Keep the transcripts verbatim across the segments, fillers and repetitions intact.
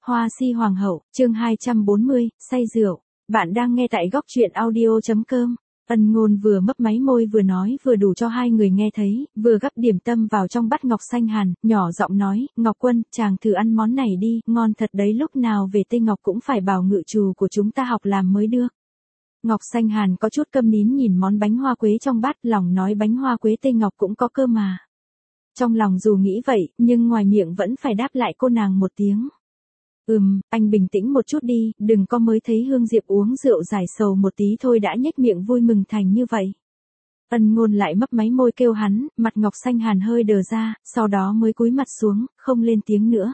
Hoa si hoàng hậu, chương hai trăm bốn mươi, say rượu. Bạn đang nghe tại góc truyện audio.com. Ân Ngôn vừa mấp máy môi vừa nói vừa đủ cho hai người nghe thấy, vừa gắp điểm tâm vào trong bát Ngọc Xanh Hàn, nhỏ giọng nói, Ngọc Quân, chàng thử ăn món này đi, ngon thật đấy, lúc nào về Tây Ngọc cũng phải bảo ngự trù của chúng ta học làm mới được. Ngọc Xanh Hàn có chút câm nín nhìn món bánh hoa quế trong bát, lòng nói bánh hoa quế Tây Ngọc cũng có cơ mà. Trong lòng dù nghĩ vậy, nhưng ngoài miệng vẫn phải đáp lại cô nàng một tiếng. Ừm, anh bình tĩnh một chút đi, đừng có mới thấy Hương Diệp uống rượu giải sầu một tí thôi đã nhếch miệng vui mừng thành như vậy. Ân Ngôn lại mấp máy môi kêu hắn, mặt Ngọc Xanh Hàn hơi đờ ra, sau đó mới cúi mặt xuống, không lên tiếng nữa.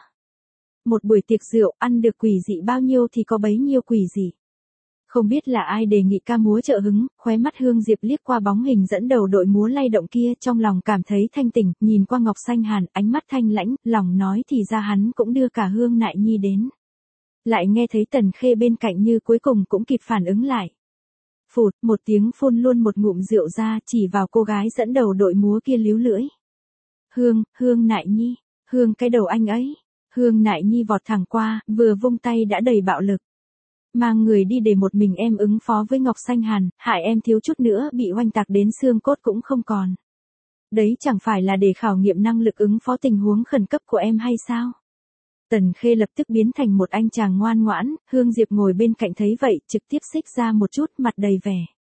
Một buổi tiệc rượu, ăn được quỷ dị bao nhiêu thì có bấy nhiêu quỷ dị. Không biết là ai đề nghị ca múa trợ hứng, khóe mắt Hương Diệp liếc qua bóng hình dẫn đầu đội múa lay động kia, trong lòng cảm thấy thanh tỉnh, nhìn qua Ngọc Xanh Hàn, ánh mắt thanh lãnh, lòng nói thì ra hắn cũng đưa cả Hương Nại Nhi đến. Lại nghe thấy Tần Khê bên cạnh như cuối cùng cũng kịp phản ứng lại. Phụt, một tiếng phun luôn một ngụm rượu ra, chỉ vào cô gái dẫn đầu đội múa kia líu lưỡi. Hương, Hương Nại Nhi, Hương cái đầu anh ấy. Hương Nại Nhi vọt thẳng qua, vừa vung tay đã đầy bạo lực. Mang người đi để một mình em ứng phó với Ngọc Xanh Hàn, hại em thiếu chút nữa bị oanh tạc đến xương cốt cũng không còn. Đấy chẳng phải là để khảo nghiệm năng lực ứng phó tình huống khẩn cấp của em hay sao? Tần Khê lập tức biến thành một anh chàng ngoan ngoãn, Hương Diệp ngồi bên cạnh thấy vậy, trực tiếp xích ra một chút, mặt đầy vẻ.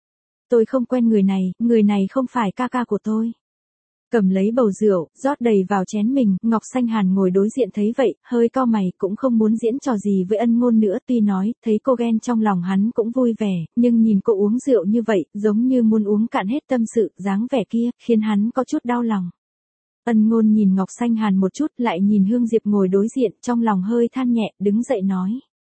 Tôi không quen người này, người này không phải ca ca của tôi. Cầm lấy bầu rượu, rót đầy vào chén mình, Ngọc Xanh Hàn ngồi đối diện thấy vậy, hơi cau mày, cũng không muốn diễn trò gì với Ân Ngôn nữa, tuy nói, thấy cô ghen trong lòng hắn cũng vui vẻ, nhưng nhìn cô uống rượu như vậy, giống như muốn uống cạn hết tâm sự, dáng vẻ kia, khiến hắn có chút đau lòng. Ân Ngôn nhìn Ngọc Xanh Hàn một chút, lại nhìn Hương Diệp ngồi đối diện, trong lòng hơi than nhẹ, đứng dậy nói.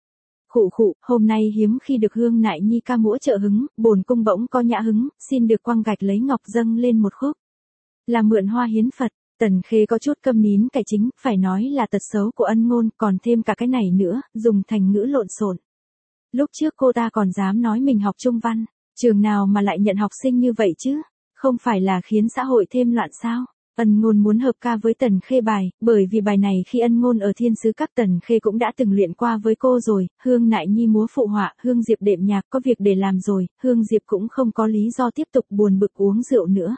Khụ khụ, hôm nay hiếm khi được Hương Nại Nhi ca múa trợ hứng, bổn cung bỗng có nhã hứng, xin được quăng gạch lấy ngọc dâng lên một khúc. Là mượn hoa hiến Phật. Tần Khê có chút câm nín cải chính, phải nói là tật xấu của Ân Ngôn, còn thêm cả cái này nữa, dùng thành ngữ lộn xộn. Lúc trước cô ta còn dám nói mình học trung văn, trường nào mà lại nhận học sinh như vậy chứ, không phải là khiến xã hội thêm loạn sao? Ân Ngôn muốn hợp ca với Tần Khê bài, bởi vì bài này khi Ân Ngôn ở Thiên Sứ Các Tần Khê cũng đã từng luyện qua với cô rồi, Hương Nại Nhi múa phụ họa, Hương Diệp đệm nhạc, có việc để làm rồi, Hương Diệp cũng không có lý do tiếp tục buồn bực uống rượu nữa.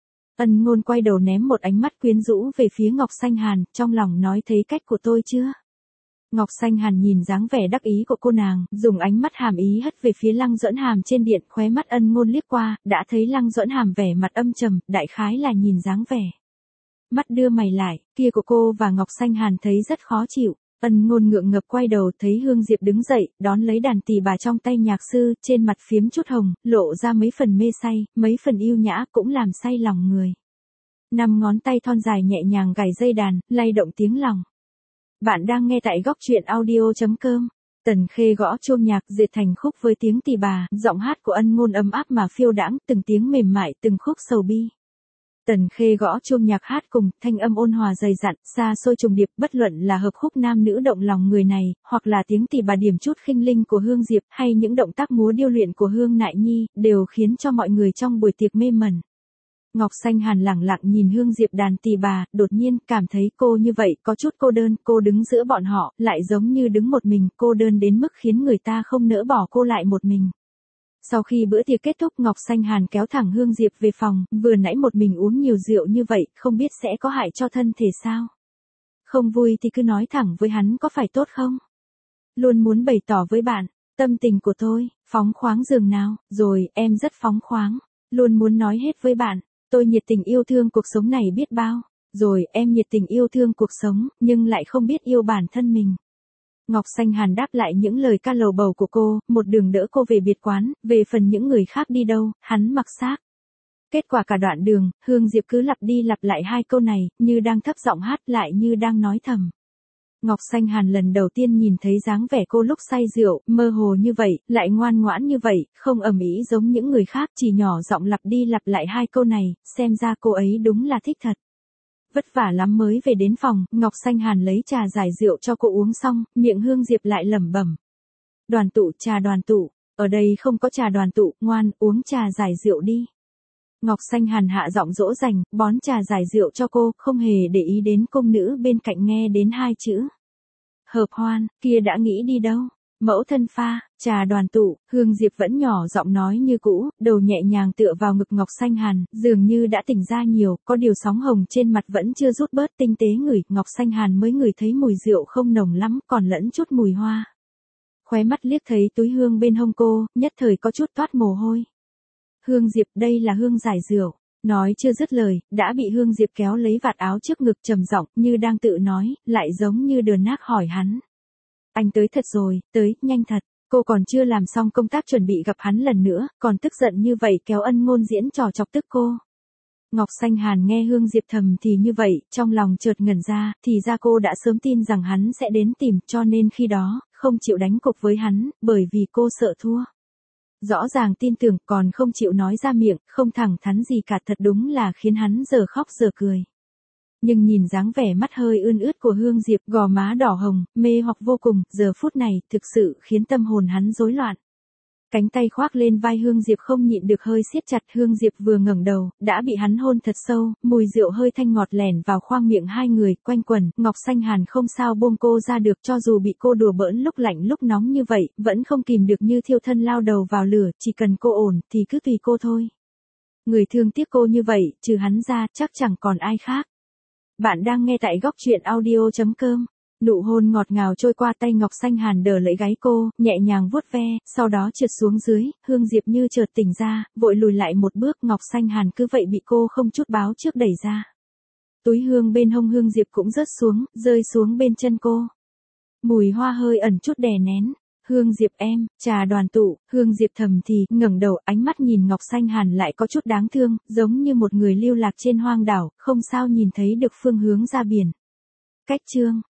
Ân Ngôn quay đầu ném một ánh mắt quyến rũ về phía Ngọc Xanh Hàn, trong lòng nói thấy cách của tôi chưa? Ngọc Xanh Hàn nhìn dáng vẻ đắc ý của cô nàng, dùng ánh mắt hàm ý hất về phía Lăng Duẫn Hàm trên điện, khóe mắt Ân Ngôn liếc qua, đã thấy Lăng Duẫn Hàm vẻ mặt âm trầm, đại khái là nhìn dáng vẻ. Mắt đưa mày lại, kia của cô và Ngọc Xanh Hàn thấy rất khó chịu. Ân Ngôn ngượng ngập quay đầu thấy Hương Diệp đứng dậy, đón lấy đàn tỳ bà trong tay nhạc sư, trên mặt phiếm chút hồng, lộ ra mấy phần mê say, mấy phần yêu nhã cũng làm say lòng người. Năm ngón tay thon dài nhẹ nhàng gảy dây đàn, lay động tiếng lòng. Bạn đang nghe tại góc truyện audio.com. Tần Khê gõ chuông nhạc dệt thành khúc với tiếng tỳ bà, giọng hát của Ân Ngôn ấm áp mà phiêu đãng, từng tiếng mềm mại, từng khúc sầu bi. Tần Khê gõ chuông nhạc hát cùng, thanh âm ôn hòa dày dặn, xa xôi trùng điệp, bất luận là hợp khúc nam nữ động lòng người này, hoặc là tiếng tỳ bà điểm chút khinh linh của Hương Diệp, hay những động tác múa điêu luyện của Hương Nại Nhi, đều khiến cho mọi người trong buổi tiệc mê mẩn. Ngọc Xanh Hàn lẳng lặng nhìn Hương Diệp đàn tỳ bà, đột nhiên cảm thấy cô như vậy có chút cô đơn, cô đứng giữa bọn họ, lại giống như đứng một mình, cô đơn đến mức khiến người ta không nỡ bỏ cô lại một mình. Sau khi bữa tiệc kết thúc, Ngọc Xanh Hàn kéo thẳng Hương Diệp về phòng, vừa nãy một mình uống nhiều rượu như vậy, không biết sẽ có hại cho thân thể sao? Không vui thì cứ nói thẳng với hắn có phải tốt không? Luôn muốn bày tỏ với bạn, tâm tình của tôi, phóng khoáng dường nào, rồi, em rất phóng khoáng, luôn muốn nói hết với bạn, tôi nhiệt tình yêu thương cuộc sống này biết bao, rồi, em nhiệt tình yêu thương cuộc sống, nhưng lại không biết yêu bản thân mình. Ngọc Xanh Hàn đáp lại những lời ca lầu bầu của cô, một đường đỡ cô về biệt quán, về phần những người khác đi đâu, hắn mặc xác. Kết quả cả đoạn đường, Hương Diệp cứ lặp đi lặp lại hai câu này, như đang thấp giọng hát lại như đang nói thầm. Ngọc Xanh Hàn lần đầu tiên nhìn thấy dáng vẻ cô lúc say rượu, mơ hồ như vậy, lại ngoan ngoãn như vậy, không ầm ĩ giống những người khác, chỉ nhỏ giọng lặp đi lặp lại hai câu này, xem ra cô ấy đúng là thích thật. Vất vả lắm mới về đến phòng, Ngọc Xanh Hàn lấy trà giải rượu cho cô uống xong, miệng Hương Diệp lại lẩm bẩm. Đoàn tụ, trà đoàn tụ, ở đây không có trà đoàn tụ, ngoan, uống trà giải rượu đi. Ngọc Xanh Hàn hạ giọng dỗ dành, bón trà giải rượu cho cô, không hề để ý đến cung nữ bên cạnh nghe đến hai chữ. hợp hoan, kia đã nghĩ đi đâu? Mẫu thân pha, trà đoàn tụ, Hương Diệp vẫn nhỏ giọng nói như cũ, đầu nhẹ nhàng tựa vào ngực Ngọc Xanh Hàn, dường như đã tỉnh ra nhiều, có điều sóng hồng trên mặt vẫn chưa rút bớt tinh tế ngửi, Ngọc Xanh Hàn mới ngửi thấy mùi rượu không nồng lắm, còn lẫn chút mùi hoa. Khóe mắt liếc thấy túi hương bên hông cô, nhất thời có chút toát mồ hôi. Hương Diệp, đây là hương giải rượu. Nói chưa dứt lời, đã bị Hương Diệp kéo lấy vạt áo trước ngực trầm giọng, như đang tự nói, lại giống như đờ nác hỏi hắn. Anh tới thật rồi, tới, nhanh thật. Cô còn chưa làm xong công tác chuẩn bị gặp hắn lần nữa, còn tức giận như vậy kéo Ân Ngôn diễn trò chọc tức cô. Ngọc Xanh Hàn nghe Hương Diệp thầm thì như vậy, trong lòng chợt ngẩn ra, thì ra cô đã sớm tin rằng hắn sẽ đến tìm, cho nên khi đó, không chịu đánh cục với hắn, bởi vì cô sợ thua. Rõ ràng tin tưởng, còn không chịu nói ra miệng, không thẳng thắn gì cả, thật đúng là khiến hắn giờ khóc giờ cười. Nhưng nhìn dáng vẻ mắt hơi ươn ướt của Hương Diệp, gò má đỏ hồng, mê hoặc vô cùng, giờ phút này, thực sự khiến tâm hồn hắn rối loạn. Cánh tay khoác lên vai Hương Diệp không nhịn được hơi siết chặt, Hương Diệp vừa ngẩng đầu, đã bị hắn hôn thật sâu, mùi rượu hơi thanh ngọt lẻn vào khoang miệng hai người, quanh quẩn, Ngọc Xanh Hàn không sao buông cô ra được, cho dù bị cô đùa bỡn lúc lạnh lúc nóng như vậy, vẫn không kìm được như thiêu thân lao đầu vào lửa, chỉ cần cô ổn, thì cứ tùy cô thôi. Người thương tiếc cô như vậy, trừ hắn ra, chắc chẳng còn ai khác. Bạn đang nghe tại góc truyện audio chấm com. Nụ hôn ngọt ngào trôi qua, tay Ngọc Xanh Hàn đỡ lấy gáy cô, nhẹ nhàng vuốt ve, sau đó trượt xuống dưới, Hương Diệp như chợt tỉnh ra, vội lùi lại một bước, Ngọc Xanh Hàn cứ vậy bị cô không chút báo trước đẩy ra. Túi hương bên hông Hương Diệp cũng rớt xuống, rơi xuống bên chân cô. Mùi hoa hơi ẩn chút đè nén. Hương Diệp em, trà đoàn tụ, Hương Diệp thầm thì, ngẩng đầu, ánh mắt nhìn Ngọc Xanh Hàn lại có chút đáng thương, giống như một người lưu lạc trên hoang đảo, không sao nhìn thấy được phương hướng ra biển. Cách chương